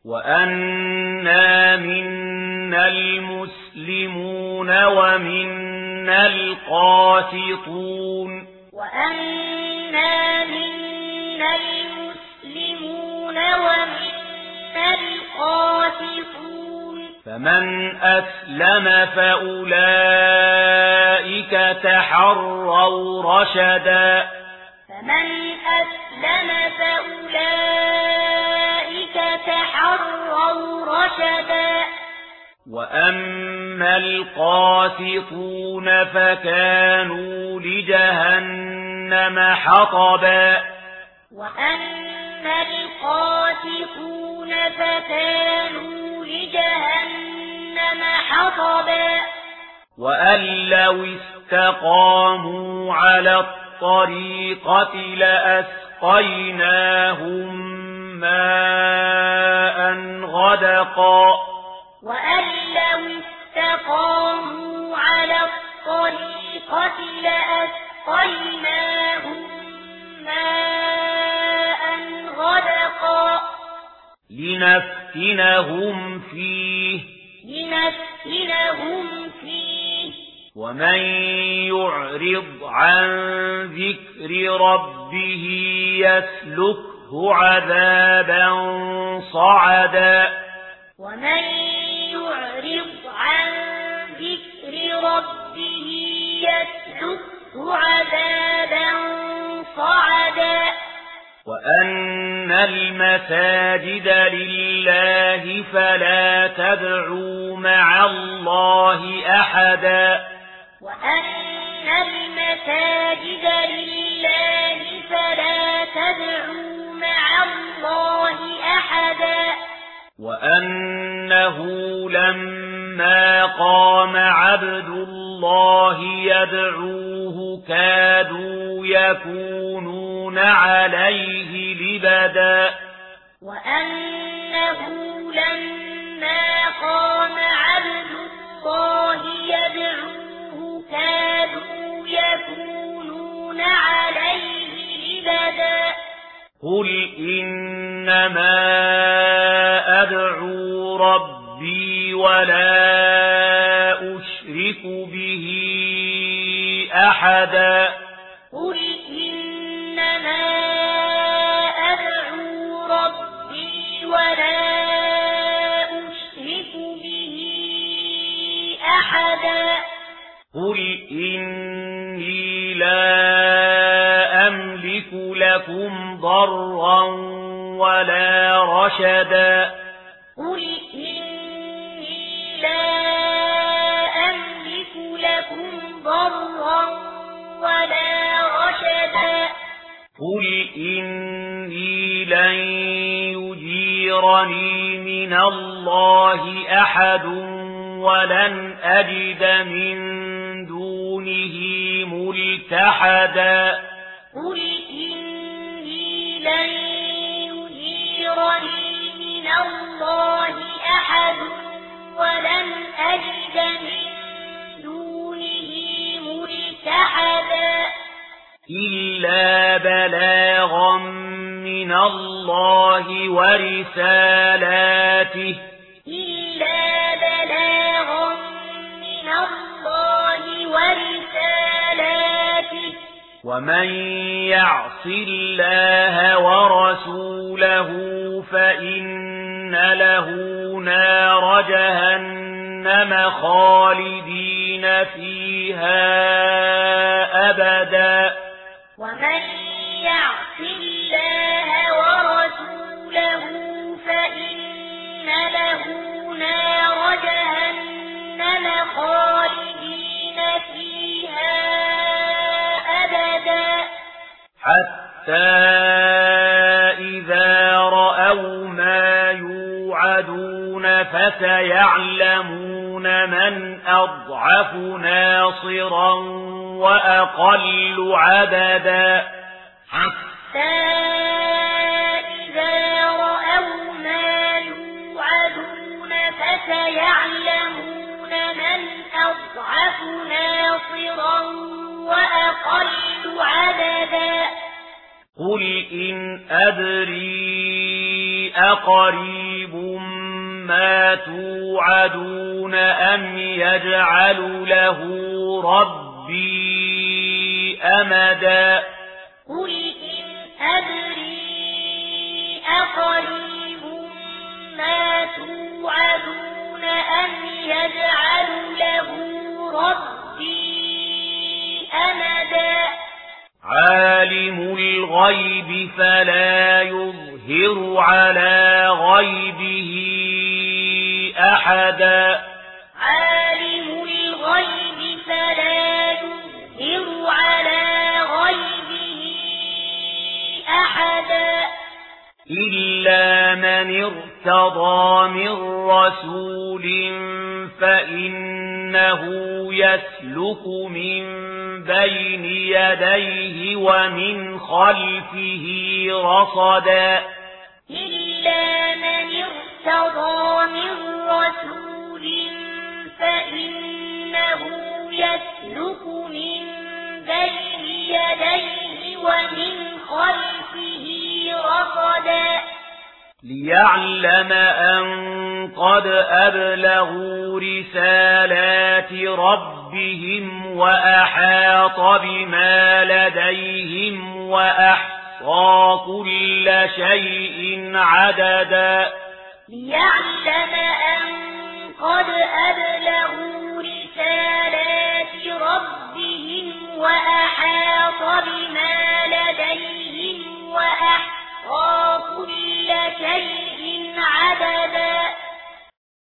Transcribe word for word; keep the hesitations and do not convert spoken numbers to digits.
وأنا منا المسلمون ومنا القاسطون وأنا منا المسلمون ومنا القاسطون فمن أسلم فأولئك تحروا رشدا فمن أسلم فأولئك تحروا رشدا وأما القاسطون فكانوا لجهنم حطبا وأما القاسطون فكانوا لجهنم حطبا وأن لو استقاموا على الطريقة لأسقيناهم ماء غدقا وأن لو استقاموا على الطريقة لأسقيناهم ماء غدقا لنفتنهم فيه لنفتنهم فيه ومن يعرض عن ذكر ربه يسلكه عذابا صعدا ومن يعرض عن ذكر ربه يسلكه عذابا صعدا وأن المساجد لله فلا تدعوا مع الله أحدا وأن المساجد لله فلا تدعوا مع الله أحدا وأنه لما قام عبد الله يدعوه كادوا يكونون عليه لبدا وأنه لما قام عبد الله يدعوه كادوا يكونون عليه لبدا قل إنما أدعو ربي ولا أشرك به أحدا قل إنما أدعو ربي ولا أشرك به أحدا قل إني لا أملك لكم ضرا ولا رشدا قل إني لا أملك لكم ضرا ولا رشدا قل إني لن يجيرني من الله أحد ولن أجد من دونه ملتحدا قل إني لن يجيرني من الله أحد ولن أجد من دونه ملتحدا إلا بلاغا من الله ورسالاته إلا بلاغا من الله ورسالاته ومن يعص الله ورسوله فإن له نار جهنم خالدين فيها أبدا ومن يعص الله ورسوله فإن له نار جهنم خالدين فيها أبدا حتى إذا رأوا ما يوعدون فسيعلمون من أضعف ناصرا وأقل عددا حتى إذا رأوا ما يوعدون فسيعلمون من أضعف ناصرا وأقل عددا قل إن أدري أقريب قريب ما توعدون أم يجعل له ربي أمدا قل إن أدري أقريب ما توعدون أم يجعل له ربي أمدا عالم الغيب فلا يظهر على غيبه أحدا عالم الغيب فلا يظهر على غيبه أحدا إلا من ارتضى من رسول فإنه يسلك من بين يديه ومن خلفه رصدا إلا من ارتضى من رسول فإنه يسلك من بين يديه ومن خلفه رصدا ليعلم أن قد أبلغوا رسالات ربهم وأحاط بما لديهم وأحصى كل شيء عددا ليعلم أن قد أبلغوا